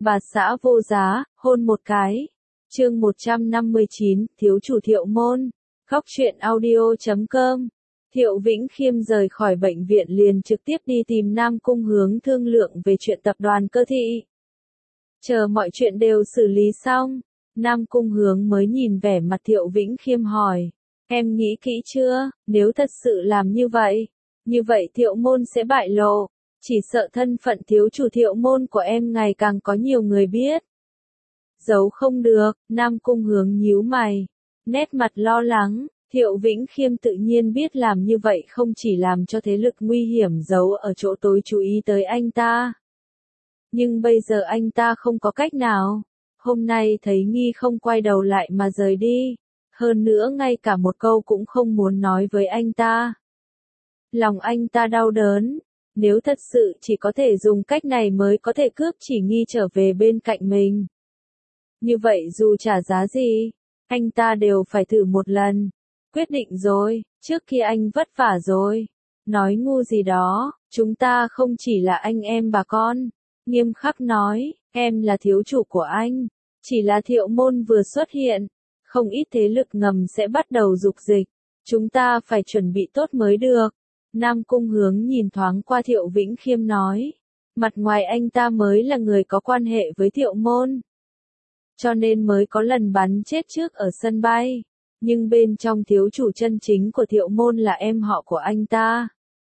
Bà xã vô giá, hôn một cái. Chương 159, thiếu chủ Thiệu Môn. Góc truyện audio.com. Thiệu Vĩnh Khiêm rời khỏi bệnh viện liền trực tiếp đi tìm Nam Cung Hướng thương lượng về chuyện tập đoàn Cơ Thị. Chờ mọi chuyện đều xử lý xong, Nam Cung Hướng mới nhìn vẻ mặt Thiệu Vĩnh Khiêm hỏi, em nghĩ kỹ chưa, nếu thật sự làm như vậy Thiệu Môn sẽ bại lộ, chỉ sợ thân phận thiếu chủ Thiệu Môn của em ngày càng có nhiều người biết. Giấu không được, Nam Cung Hướng nhíu mày, nét mặt lo lắng. Thiệu Vĩnh Khiêm tự nhiên biết làm như vậy không chỉ làm cho thế lực nguy hiểm giấu ở chỗ tối chú ý tới anh ta. Nhưng bây giờ anh ta không có cách nào. Hôm nay thấy nghi không quay đầu lại mà rời đi. Hơn nữa ngay cả một câu cũng không muốn nói với anh ta. Lòng anh ta đau đớn. Nếu thật sự chỉ có thể dùng cách này mới có thể cướp chỉ nghi trở về bên cạnh mình. Như vậy dù trả giá gì, anh ta đều phải thử một lần. Quyết định rồi, trước kia anh vất vả rồi. Nói ngu gì đó, chúng ta không chỉ là anh em bà con. Nghiêm khắc nói, em là thiếu chủ của anh. Chỉ là Thiệu Môn vừa xuất hiện, không ít thế lực ngầm sẽ bắt đầu dục dịch. Chúng ta phải chuẩn bị tốt mới được. Nam Cung Hướng nhìn thoáng qua Thiệu Vĩnh Khiêm nói. Mặt ngoài anh ta mới là người có quan hệ với Thiệu Môn. Cho nên mới có lần bắn chết trước ở sân bay. Nhưng bên trong thiếu chủ chân chính của Thiệu Môn là em họ của anh ta.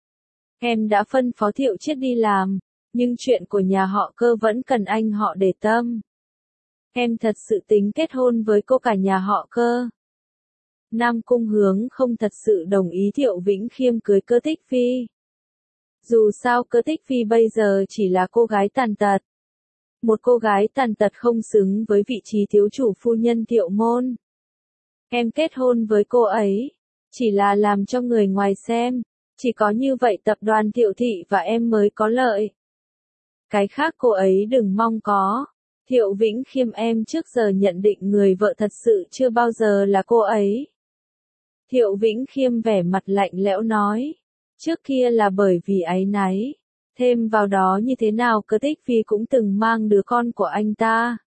Em đã phân phó Thiệu Chiết đi làm, nhưng chuyện của nhà họ Cơ vẫn cần anh họ để tâm. Em thật sự tính kết hôn với cô cả nhà họ Cơ. Nam Cung Hướng không thật sự đồng ý Thiệu Vĩnh Khiêm cưới Cơ Tích Phi. Dù sao Cơ Tích Phi bây giờ chỉ là cô gái tàn tật. Một cô gái tàn tật không xứng với vị trí thiếu chủ phu nhân Thiệu Môn. Em kết hôn với cô ấy, chỉ là làm cho người ngoài xem, chỉ có như vậy tập đoàn Thiệu Thị và em mới có lợi. Cái khác cô ấy đừng mong có. Thiệu Vĩnh Khiêm em trước giờ nhận định người vợ thật sự chưa bao giờ là cô ấy. Thiệu Vĩnh Khiêm vẻ mặt lạnh lẽo nói, trước kia là bởi vì áy náy, thêm vào đó như thế nào Cơ Tích Phi cũng từng mang đứa con của anh ta.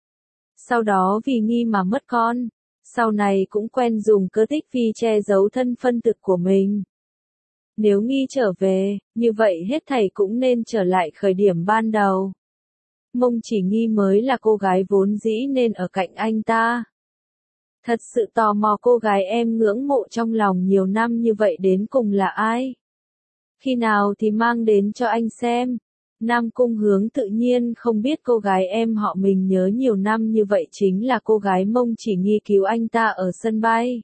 Sau đó vì nghi mà mất con. Sau này cũng quen dùng Cơ Tích Phi che giấu thân phân thực của mình. Nếu nghi trở về, như vậy hết thảy cũng nên trở lại khởi điểm ban đầu. Mông Chỉ Nghi mới là cô gái vốn dĩ nên ở cạnh anh ta. Thật sự tò mò cô gái em ngưỡng mộ trong lòng nhiều năm như vậy đến cùng là ai? Khi nào thì mang đến cho anh xem. Nam Cung Hướng tự nhiên không biết cô gái em họ mình nhớ nhiều năm như vậy chính là cô gái Mông Chỉ Nghi cứu anh ta ở sân bay.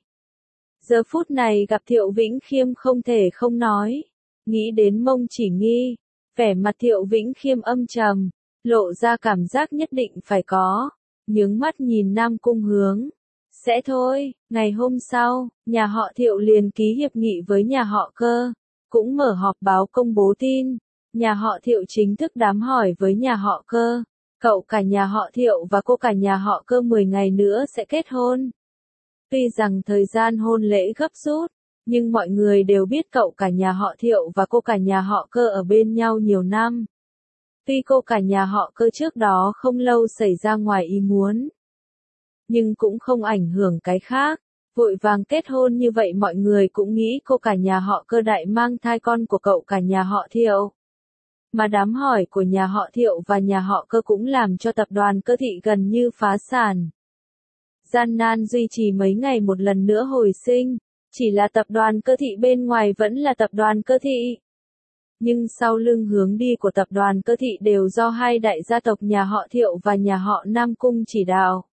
Giờ phút này gặp Thiệu Vĩnh Khiêm không thể không nói. Nghĩ đến Mông Chỉ Nghi, vẻ mặt Thiệu Vĩnh Khiêm âm trầm, lộ ra cảm giác nhất định phải có. Nhướng mắt nhìn Nam Cung Hướng. Sẽ thôi, ngày hôm sau, nhà họ Thiệu liền ký hiệp nghị với nhà họ Cơ, cũng mở họp báo công bố tin. Nhà họ Thiệu chính thức đám hỏi với nhà họ Cơ, cậu cả nhà họ Thiệu và cô cả nhà họ Cơ 10 ngày nữa sẽ kết hôn. Tuy rằng thời gian hôn lễ gấp rút, nhưng mọi người đều biết cậu cả nhà họ Thiệu và cô cả nhà họ Cơ ở bên nhau nhiều năm. Tuy cô cả nhà họ Cơ trước đó không lâu xảy ra ngoài ý muốn, nhưng cũng không ảnh hưởng cái khác. Vội vàng kết hôn như vậy mọi người cũng nghĩ cô cả nhà họ Cơ đại mang thai con của cậu cả nhà họ Thiệu. Mà đám hỏi của nhà họ Thiệu và nhà họ Cơ cũng làm cho tập đoàn Cơ Thị gần như phá sản. Gian nan duy trì mấy ngày một lần nữa hồi sinh, chỉ là tập đoàn Cơ Thị bên ngoài vẫn là tập đoàn Cơ Thị. Nhưng sau lưng hướng đi của tập đoàn Cơ Thị đều do hai đại gia tộc nhà họ Thiệu và nhà họ Nam Cung chỉ đạo.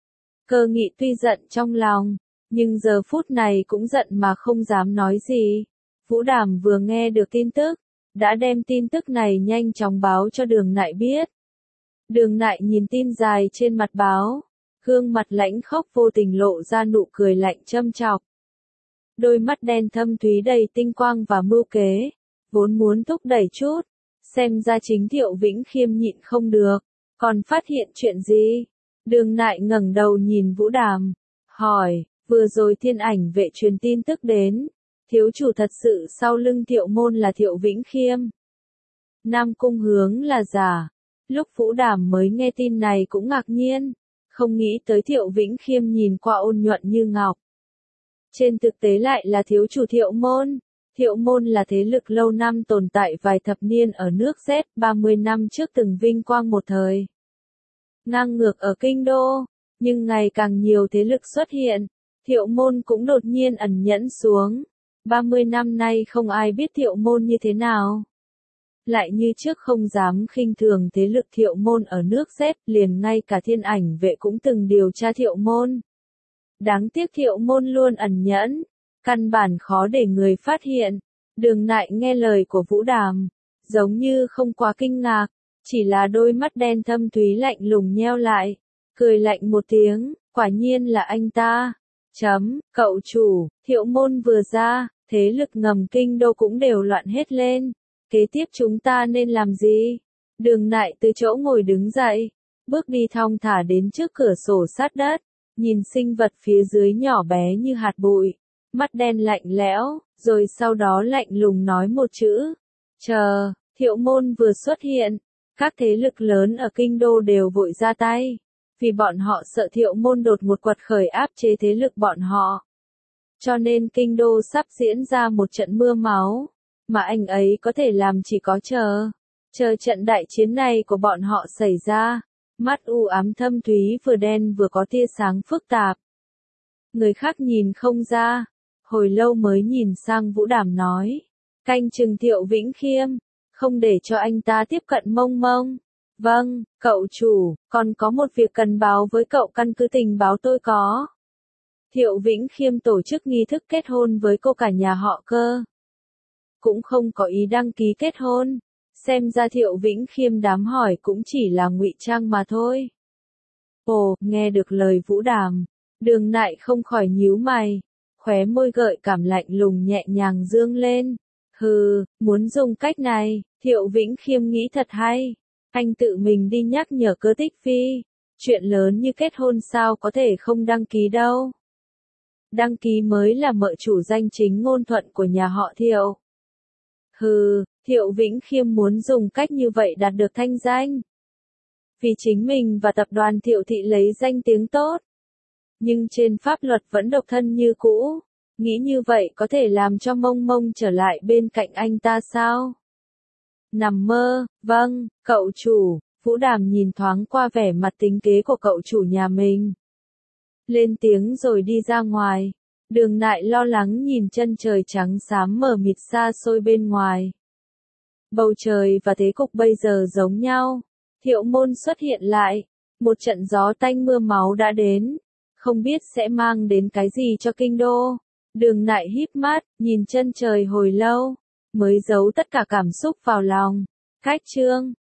Cơ Nghị tuy giận trong lòng, nhưng giờ phút này cũng giận mà không dám nói gì. Vũ Đàm vừa nghe được tin tức, đã đem tin tức này nhanh chóng báo cho Đường Nại biết. Đường Nại nhìn tin dài trên mặt báo, gương mặt lãnh khốc vô tình lộ ra nụ cười lạnh châm chọc. Đôi mắt đen thâm thúy đầy tinh quang và mưu kế, vốn muốn thúc đẩy chút, xem ra chính Thiệu Vĩnh Khiêm nhịn không được, còn phát hiện chuyện gì? Đường Nại ngẩng đầu nhìn Vũ Đàm, hỏi, vừa rồi Thiên Ảnh vệ truyền tin tức đến. Thiếu chủ thật sự sau lưng Thiệu Môn là Thiệu Vĩnh Khiêm. Nam Cung Hướng là giả. Lúc Vũ Đàm mới nghe tin này cũng ngạc nhiên, không nghĩ tới Thiệu Vĩnh Khiêm nhìn qua ôn nhuận như ngọc. Trên thực tế lại là thiếu chủ Thiệu Môn. Thiệu Môn là thế lực lâu năm tồn tại vài thập niên ở nước Z, 30 năm trước từng vinh quang một thời. Ngang ngược ở kinh đô, nhưng ngày càng nhiều thế lực xuất hiện, Thiệu Môn cũng đột nhiên ẩn nhẫn xuống. 30 năm nay không ai biết Thiệu Môn như thế nào. Lại như trước không dám khinh thường thế lực Thiệu Môn ở nước Z, liền ngay cả Thiên Ảnh Vệ cũng từng điều tra Thiệu Môn. Đáng tiếc Thiệu Môn luôn ẩn nhẫn, căn bản khó để người phát hiện. Đường Nại nghe lời của Vũ Đàm, giống như không quá kinh ngạc, chỉ là đôi mắt đen thâm thúy lạnh lùng nheo lại, cười lạnh một tiếng, quả nhiên là anh ta. Cậu chủ, Thiệu Môn vừa ra, thế lực ngầm kinh đô cũng đều loạn hết lên. Kế tiếp chúng ta nên làm gì? Đường Nại từ chỗ ngồi đứng dậy, bước đi thong thả đến trước cửa sổ sát đất, nhìn sinh vật phía dưới nhỏ bé như hạt bụi, mắt đen lạnh lẽo, rồi sau đó lạnh lùng nói một chữ. Chờ, Thiệu Môn vừa xuất hiện, các thế lực lớn ở kinh đô đều vội ra tay, vì bọn họ sợ Thiệu Môn đột ngột quật khởi áp chế thế lực bọn họ. Cho nên kinh đô sắp diễn ra một trận mưa máu, mà anh ấy có thể làm chỉ có chờ trận đại chiến này của bọn họ xảy ra. Mắt u ám thâm thúy vừa đen vừa có tia sáng phức tạp. Người khác nhìn không ra, hồi lâu mới nhìn sang Vũ Đàm nói, canh chừng Thiệu Vĩnh Khiêm, không để cho anh ta tiếp cận Mông Mông. Vâng, cậu chủ, còn có một việc cần báo với cậu, căn cứ tình báo tôi có. Thiệu Vĩnh Khiêm tổ chức nghi thức kết hôn với cô cả nhà họ Cơ. Cũng không có ý đăng ký kết hôn. Xem ra Thiệu Vĩnh Khiêm đám hỏi cũng chỉ là ngụy trang mà thôi. Ồ, nghe được lời Vũ Đàm, Đường Nại không khỏi nhíu mày, khóe môi gợi cảm lạnh lùng nhẹ nhàng dương lên. Hừ, muốn dùng cách này, Thiệu Vĩnh Khiêm nghĩ thật hay. Anh tự mình đi nhắc nhở Cơ Tích Phi, chuyện lớn như kết hôn sao có thể không đăng ký đâu. Đăng ký mới là mợ chủ danh chính ngôn thuận của nhà họ Thiệu. Hừ, Thiệu Vĩnh Khiêm muốn dùng cách như vậy đạt được thanh danh. Vì chính mình và tập đoàn Thiệu Thị lấy danh tiếng tốt. Nhưng trên pháp luật vẫn độc thân như cũ. Nghĩ như vậy có thể làm cho Mông Mông trở lại bên cạnh anh ta sao? Nằm mơ, vâng, cậu chủ. Vũ Đàm nhìn thoáng qua vẻ mặt tính kế của cậu chủ nhà mình. Lên tiếng rồi đi ra ngoài. Đường Nại lo lắng nhìn chân trời trắng xám mờ mịt xa xôi bên ngoài. Bầu trời và thế cục bây giờ giống nhau. Thiệu Môn xuất hiện lại. Một trận gió tanh mưa máu đã đến. Không biết sẽ mang đến cái gì cho kinh đô. Đường Nại híp mắt, nhìn chân trời hồi lâu. Mới giấu tất cả cảm xúc vào lòng. Cách chương.